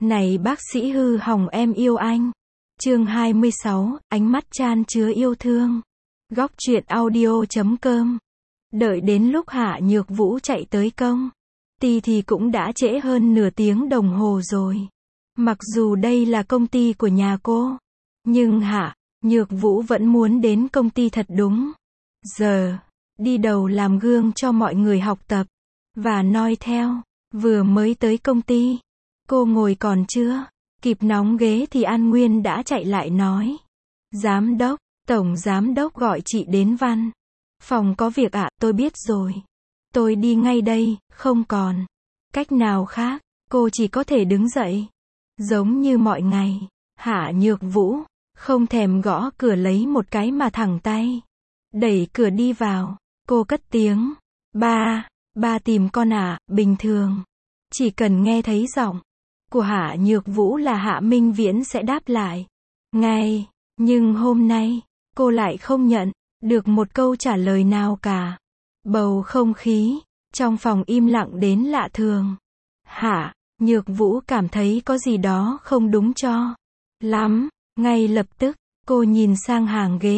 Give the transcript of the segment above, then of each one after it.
Này bác sĩ hư hỏng em yêu anh. Chương 26, ánh mắt chan chứa yêu thương. Góc truyện audio.com. Đợi đến lúc Hạ Nhược Vũ chạy tới công ty thì cũng đã trễ hơn nửa tiếng đồng hồ rồi. Mặc dù đây là công ty của nhà cô, nhưng Hạ Nhược Vũ vẫn muốn đến công ty thật đúng giờ, đi đầu làm gương cho mọi người học tập và noi theo. Vừa mới tới công ty, cô ngồi còn chưa kịp nóng ghế thì An Nguyên đã chạy lại nói: Giám đốc, tổng giám đốc gọi chị đến văn phòng có việc ạ. Tôi biết rồi, tôi đi ngay đây. Không còn cách nào khác, cô chỉ có thể đứng dậy. Giống như mọi ngày, Hạ Nhược Vũ không thèm gõ cửa lấy một cái mà thẳng tay đẩy cửa đi vào. Cô cất tiếng: ba tìm con ạ. Bình thường, chỉ cần nghe thấy giọng của Hạ Nhược Vũ là Hạ Minh Viễn sẽ đáp lại ngay. Nhưng hôm nay, cô lại không nhận được một câu trả lời nào cả. Bầu không khí trong phòng im lặng đến lạ thường. Hạ Nhược Vũ cảm thấy có gì đó không đúng cho lắm. Ngay lập tức, cô nhìn sang hàng ghế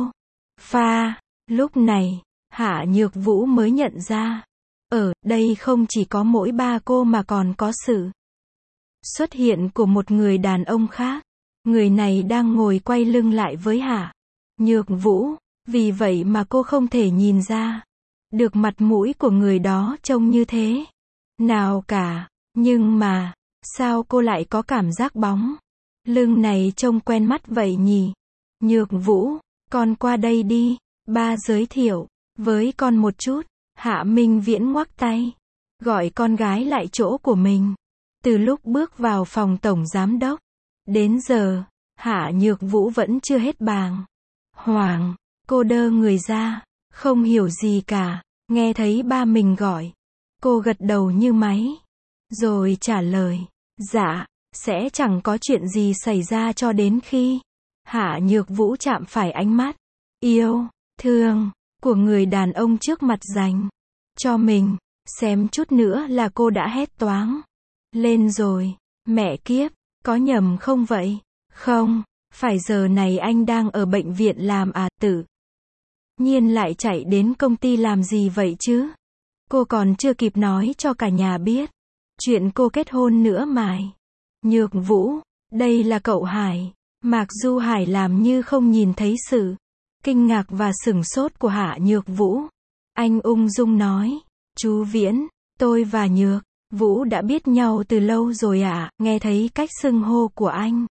sofa. Lúc này, Hạ Nhược Vũ mới nhận ra, ở đây không chỉ có mỗi ba cô mà còn có sự xuất hiện của một người đàn ông khác. Người này đang ngồi quay lưng lại với Hạ Nhược Vũ, vì vậy mà cô không thể nhìn ra được mặt mũi của người đó trông như thế nào cả. Nhưng mà, sao cô lại có cảm giác bóng lưng này trông quen mắt vậy nhỉ? Nhược Vũ, con qua đây đi, ba giới thiệu với con một chút. Hạ Minh Viễn ngoắc tay, gọi con gái lại chỗ của mình. Từ lúc bước vào phòng tổng giám đốc đến giờ, Hạ Nhược Vũ vẫn chưa hết bàng hoàng. Cô đơ người ra, không hiểu gì cả. Nghe thấy ba mình gọi, cô gật đầu như máy, rồi trả lời: Dạ, sẽ chẳng có chuyện gì xảy ra cho đến khi Hạ Nhược Vũ chạm phải ánh mắt yêu thương của người đàn ông trước mặt dành cho mình. Xém chút nữa là cô đã hét toáng lên rồi. Mẹ kiếp, có nhầm không vậy? Không, phải giờ này anh đang ở bệnh viện làm à? Tự nhiên lại chạy đến công ty làm gì vậy chứ? Cô còn chưa kịp nói cho cả nhà biết chuyện cô kết hôn nữa mải. Nhược Vũ, đây là cậu Hải. Mạc Du Hải làm như không nhìn thấy sự kinh ngạc và sửng sốt của Hạ Nhược Vũ. Anh ung dung nói: Chú Viễn, tôi và Nhược Vũ đã biết nhau từ lâu rồi ạ. Nghe thấy cách xưng hô của anh,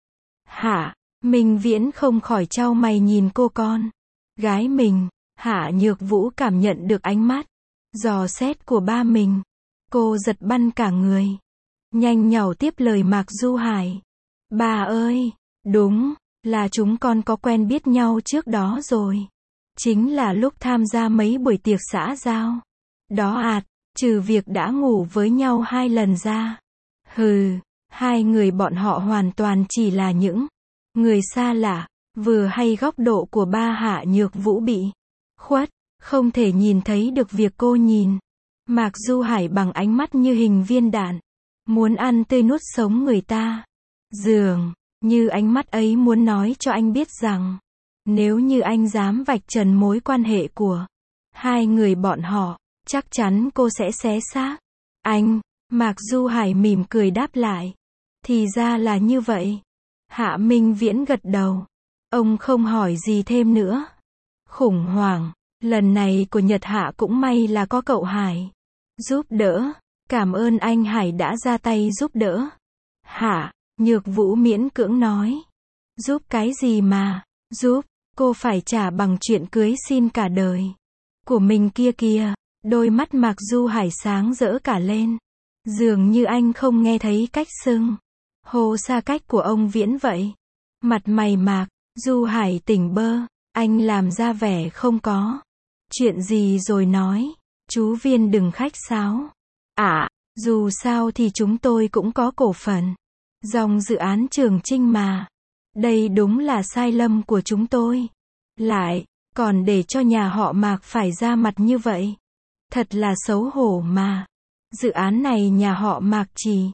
Hạ Minh Viễn không khỏi chau mày nhìn cô con gái mình. Hạ Nhược Vũ cảm nhận được ánh mắt dò xét của ba mình. Cô giật bắn cả người, nhanh nhảu tiếp lời Mạc Du Hải: Ba ơi, đúng là chúng con có quen biết nhau trước đó rồi. Chính là lúc tham gia mấy buổi tiệc xã giao đó ạt. Trừ việc đã ngủ với nhau 2 lần ra, hai người bọn họ hoàn toàn chỉ là những người xa lạ. Vừa hay góc độ của ba Hạ Nhược Vũ bị khuất, không thể nhìn thấy được việc cô nhìn Mạc Du Hải bằng ánh mắt như hình viên đạn, muốn ăn tươi nuốt sống người ta. Dường như ánh mắt ấy muốn nói cho anh biết rằng, nếu như anh dám vạch trần mối quan hệ của hai người bọn họ, chắc chắn cô sẽ xé xác anh. Mạc Du Hải mỉm cười đáp lại: Thì ra là như vậy. Hạ Minh Viễn gật đầu. Ông không hỏi gì thêm nữa. Khủng hoảng lần này của Nhật Hạ cũng may là có cậu Hải giúp đỡ. Cảm ơn anh Hải đã ra tay giúp đỡ. Hạ Nhược Vũ miễn cưỡng nói: Giúp cái gì mà giúp? Cô phải trả bằng chuyện cưới xin cả đời của mình kia kìa. Đôi mắt Mạc Du Hải sáng rỡ cả lên. Dường như anh không nghe thấy cách xưng hô xa cách của ông Viễn vậy. Mặt mày Mạc Du Hải tỉnh bơ. Anh làm ra vẻ không có chuyện gì rồi nói: Chú Viên đừng khách sáo. Dù sao thì chúng tôi cũng có cổ phần dòng dự án Trường Chinh mà. Đây đúng là sai lầm của chúng tôi. Lại còn để cho nhà họ Mạc phải ra mặt như vậy. Thật là xấu hổ mà. Dự án này nhà họ Mạc chỉ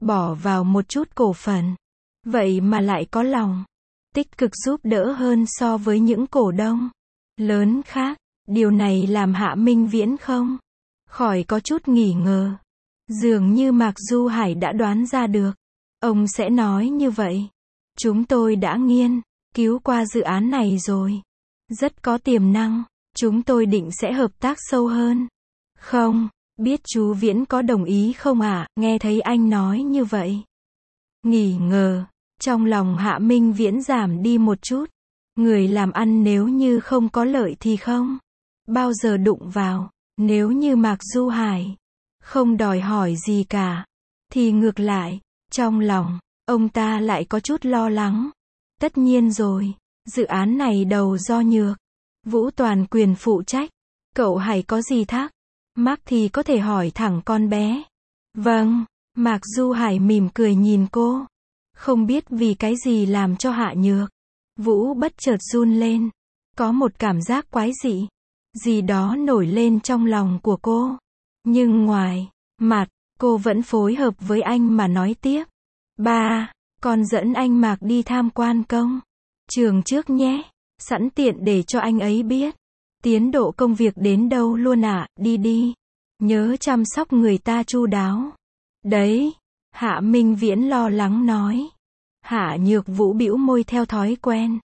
bỏ vào một chút cổ phần. Vậy mà lại có lòng tích cực giúp đỡ hơn so với những cổ đông lớn khác. Điều này làm Hạ Minh Viễn không khỏi có chút nghỉ ngờ. Dường như Mạc Du Hải đã đoán ra được ông sẽ nói như vậy. Chúng tôi đã nghiên cứu qua dự án này rồi. Rất có tiềm năng. Chúng tôi định sẽ hợp tác sâu hơn. Không biết chú Viễn có đồng ý không ạ? Nghe thấy anh nói như vậy. Nghỉ ngờ. Trong lòng Hạ Minh Viễn giảm đi một chút. Người làm ăn nếu như không có lợi thì không bao giờ đụng vào. Nếu như Mạc Du Hải không đòi hỏi gì cả, thì ngược lại, trong lòng, ông ta lại có chút lo lắng. Tất nhiên rồi, dự án này đầu do Nhược Vũ toàn quyền phụ trách. Cậu Hải có gì thắc mắc thì có thể hỏi thẳng con bé. Vâng, Mạc Du Hải mỉm cười nhìn cô. Không biết vì cái gì làm cho Hạ Nhược Vũ bất chợt run lên. Có một cảm giác quái dị gì đó nổi lên trong lòng của cô. Nhưng ngoài mặt, cô vẫn phối hợp với anh mà nói tiếp. Ba, con dẫn anh Mạc đi tham quan công trường trước nhé. Sẵn tiện để cho anh ấy biết tiến độ công việc đến đâu luôn ạ. Đi đi. Nhớ chăm sóc người ta chu đáo. Đấy. Hạ Minh Viễn lo lắng nói. Hạ Nhược Vũ bĩu môi theo thói quen.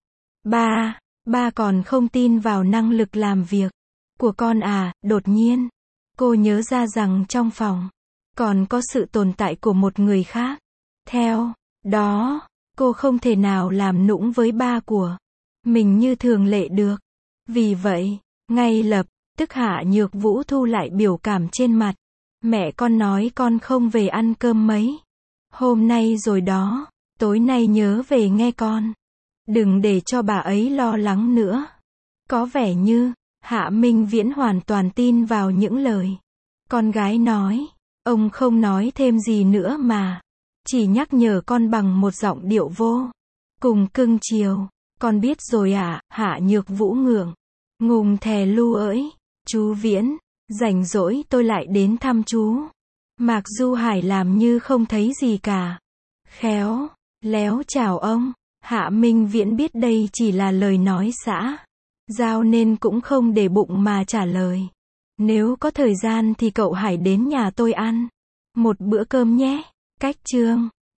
Ba còn không tin vào năng lực làm việc của con à? Đột nhiên, cô nhớ ra rằng trong phòng còn có sự tồn tại của một người khác. Theo đó, cô không thể nào làm nũng với ba của mình như thường lệ được. Vì vậy, ngay lập tức Hạ Nhược Vũ thu lại biểu cảm trên mặt. Mẹ con nói con không về ăn cơm mấy hôm nay rồi đó. Tối nay nhớ về nghe con. Đừng để cho bà ấy lo lắng nữa. Có vẻ như Hạ Minh Viễn hoàn toàn tin vào những lời con gái nói. Ông không nói thêm gì nữa mà chỉ nhắc nhở con bằng một giọng điệu vô cùng cưng chiều. Con biết rồi ạ. Hạ Nhược Vũ ngượng ngùng thè lu ỡi. Chú Viễn, rảnh rỗi tôi lại đến thăm chú. Mạc Du Hải làm như không thấy gì cả. Khéo léo chào ông. Hạ Minh Viễn biết đây chỉ là lời nói xã giao nên cũng không để bụng mà trả lời. Nếu có thời gian thì cậu Hải đến nhà tôi ăn một bữa cơm nhé. Cách chương